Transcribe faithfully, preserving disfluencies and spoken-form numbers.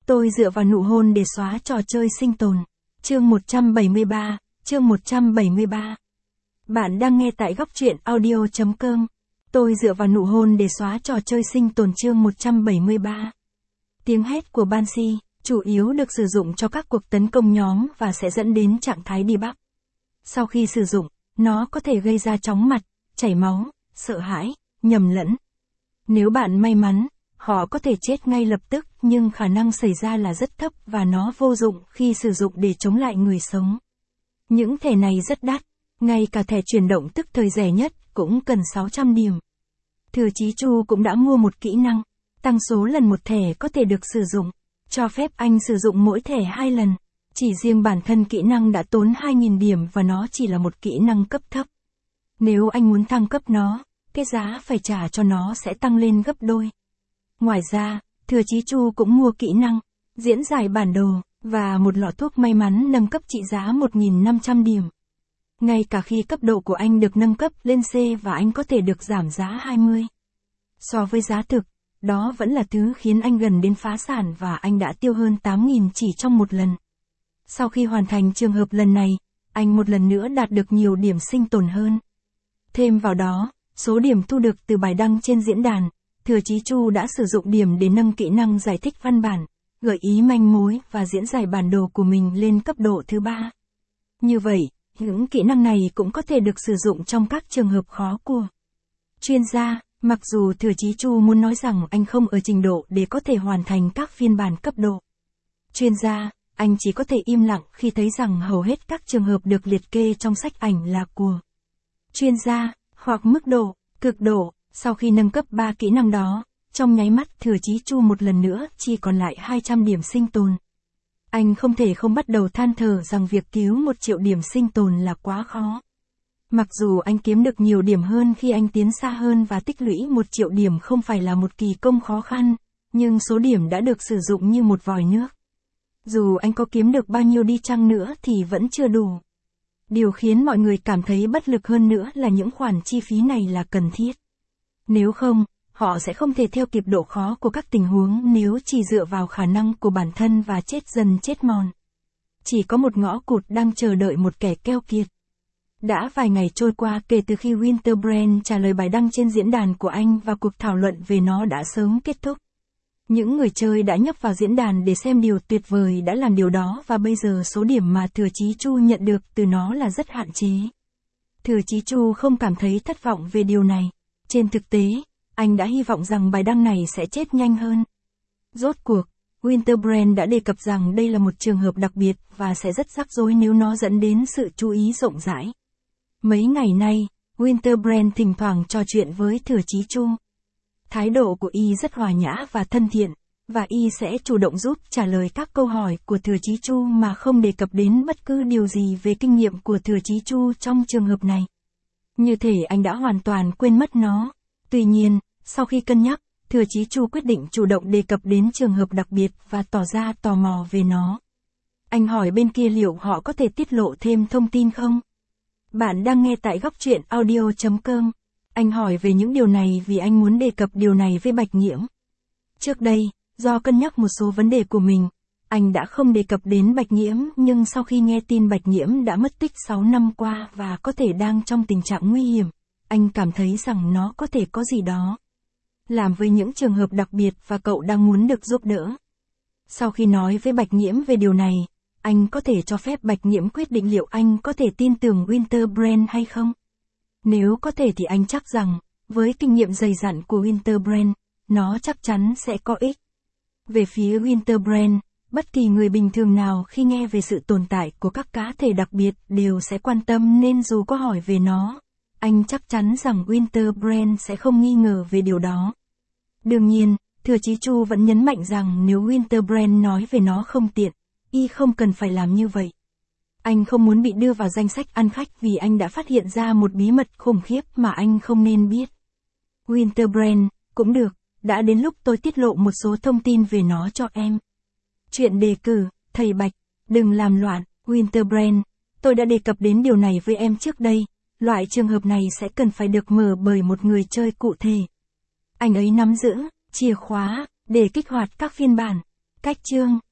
Tôi dựa vào nụ hôn để xóa trò chơi sinh tồn. Chương một trăm bảy mươi ba, chương một trăm bảy mươi ba. Bạn đang nghe tại góc truyện audio chấm com. Tôi dựa vào nụ hôn để xóa trò chơi sinh tồn chương một trăm bảy mươi ba. Tiếng hét của Banshee, chủ yếu được sử dụng cho các cuộc tấn công nhóm và sẽ dẫn đến trạng thái debug. Sau khi sử dụng, nó có thể gây ra chóng mặt, chảy máu, sợ hãi, nhầm lẫn. Nếu bạn may mắn, họ có thể chết ngay lập tức, nhưng khả năng xảy ra là rất thấp và nó vô dụng khi sử dụng để chống lại người sống. Những thẻ này rất đắt, ngay cả thẻ chuyển động tức thời rẻ nhất cũng cần sáu trăm điểm. Thừa Chí Chu cũng đã mua một kỹ năng, tăng số lần một thẻ có thể được sử dụng, cho phép anh sử dụng mỗi thẻ hai lần. Chỉ riêng bản thân kỹ năng đã tốn hai nghìn điểm và nó chỉ là một kỹ năng cấp thấp. Nếu anh muốn thăng cấp nó, cái giá phải trả cho nó sẽ tăng lên gấp đôi. Ngoài ra, Thừa Chí Chu cũng mua kỹ năng, diễn giải bản đồ, và một lọ thuốc may mắn nâng cấp trị giá một nghìn năm trăm điểm. Ngay cả khi cấp độ của anh được nâng cấp lên C và anh có thể được giảm giá hai mươi. So với giá thực, đó vẫn là thứ khiến anh gần đến phá sản và anh đã tiêu hơn tám nghìn chỉ trong một lần. Sau khi hoàn thành trường hợp lần này, anh một lần nữa đạt được nhiều điểm sinh tồn hơn. Thêm vào đó, số điểm thu được từ bài đăng trên diễn đàn, Thừa Chí Chu đã sử dụng điểm để nâng kỹ năng giải thích văn bản, gợi ý manh mối và diễn giải bản đồ của mình lên cấp độ thứ ba. Như vậy, những kỹ năng này cũng có thể được sử dụng trong các trường hợp khó của chuyên gia, mặc dù Thừa Chí Chu muốn nói rằng anh không ở trình độ để có thể hoàn thành các phiên bản cấp độ chuyên gia, anh chỉ có thể im lặng khi thấy rằng hầu hết các trường hợp được liệt kê trong sách ảnh là của chuyên gia, hoặc mức độ, cực độ. Sau khi nâng cấp ba kỹ năng đó, trong nháy mắt Thừa Chí Chu một lần nữa chỉ còn lại hai trăm điểm sinh tồn. Anh không thể không bắt đầu than thở rằng việc cứu một triệu điểm sinh tồn là quá khó. Mặc dù anh kiếm được nhiều điểm hơn khi anh tiến xa hơn và tích lũy một triệu điểm không phải là một kỳ công khó khăn, nhưng số điểm đã được sử dụng như một vòi nước. Dù anh có kiếm được bao nhiêu đi chăng nữa thì vẫn chưa đủ. Điều khiến mọi người cảm thấy bất lực hơn nữa là những khoản chi phí này là cần thiết. Nếu không, họ sẽ không thể theo kịp độ khó của các tình huống nếu chỉ dựa vào khả năng của bản thân và chết dần chết mòn. Chỉ có một ngõ cụt đang chờ đợi một kẻ keo kiệt. Đã vài ngày trôi qua kể từ khi Winterbrand trả lời bài đăng trên diễn đàn của anh và cuộc thảo luận về nó đã sớm kết thúc. Những người chơi đã nhấp vào diễn đàn để xem điều tuyệt vời đã làm điều đó và bây giờ số điểm mà Thừa Chí Chu nhận được từ nó là rất hạn chế. Thừa Chí Chu không cảm thấy thất vọng về điều này. Trên thực tế, anh đã hy vọng rằng bài đăng này sẽ chết nhanh hơn. Rốt cuộc, Winterbrand đã đề cập rằng đây là một trường hợp đặc biệt và sẽ rất rắc rối nếu nó dẫn đến sự chú ý rộng rãi. Mấy ngày nay, Winterbrand thỉnh thoảng trò chuyện với Thừa Chí Chu. Thái độ của y rất hòa nhã và thân thiện, và y sẽ chủ động giúp trả lời các câu hỏi của Thừa Chí Chu mà không đề cập đến bất cứ điều gì về kinh nghiệm của Thừa Chí Chu trong trường hợp này. Như thể anh đã hoàn toàn quên mất nó. Tuy nhiên, sau khi cân nhắc, Thừa Chí Chu quyết định chủ động đề cập đến trường hợp đặc biệt và tỏ ra tò mò về nó. Anh hỏi bên kia liệu họ có thể tiết lộ thêm thông tin không? Bạn đang nghe tại góc truyện audio chấm com. Anh hỏi về những điều này vì anh muốn đề cập điều này với Bạch Nghiễm. Trước đây, do cân nhắc một số vấn đề của mình, anh đã không đề cập đến Bạch Nghiễm, nhưng sau khi nghe tin Bạch Nghiễm đã mất tích sáu năm qua và có thể đang trong tình trạng nguy hiểm, anh cảm thấy rằng nó có thể có gì đó làm với những trường hợp đặc biệt và cậu đang muốn được giúp đỡ. Sau khi nói với Bạch Nghiễm về điều này, anh có thể cho phép Bạch Nghiễm quyết định liệu anh có thể tin tưởng Winterbrand hay không. Nếu có thể thì anh chắc rằng, với kinh nghiệm dày dặn của Winterbrand, nó chắc chắn sẽ có ích. Về phía Winterbrand, bất kỳ người bình thường nào khi nghe về sự tồn tại của các cá thể đặc biệt đều sẽ quan tâm nên dù có hỏi về nó, anh chắc chắn rằng Winterbrand sẽ không nghi ngờ về điều đó. Đương nhiên, Thừa Chí Chu vẫn nhấn mạnh rằng nếu Winterbrand nói về nó không tiện, y không cần phải làm như vậy. Anh không muốn bị đưa vào danh sách ăn khách vì anh đã phát hiện ra một bí mật khủng khiếp mà anh không nên biết. Winterbrand, cũng được, đã đến lúc tôi tiết lộ một số thông tin về nó cho em. Chuyện đề cử, thầy Bạch, đừng làm loạn, Winterbrand, tôi đã đề cập đến điều này với em trước đây, loại trường hợp này sẽ cần phải được mở bởi một người chơi cụ thể. Anh ấy nắm giữ chìa khóa để kích hoạt các phiên bản, Cách chương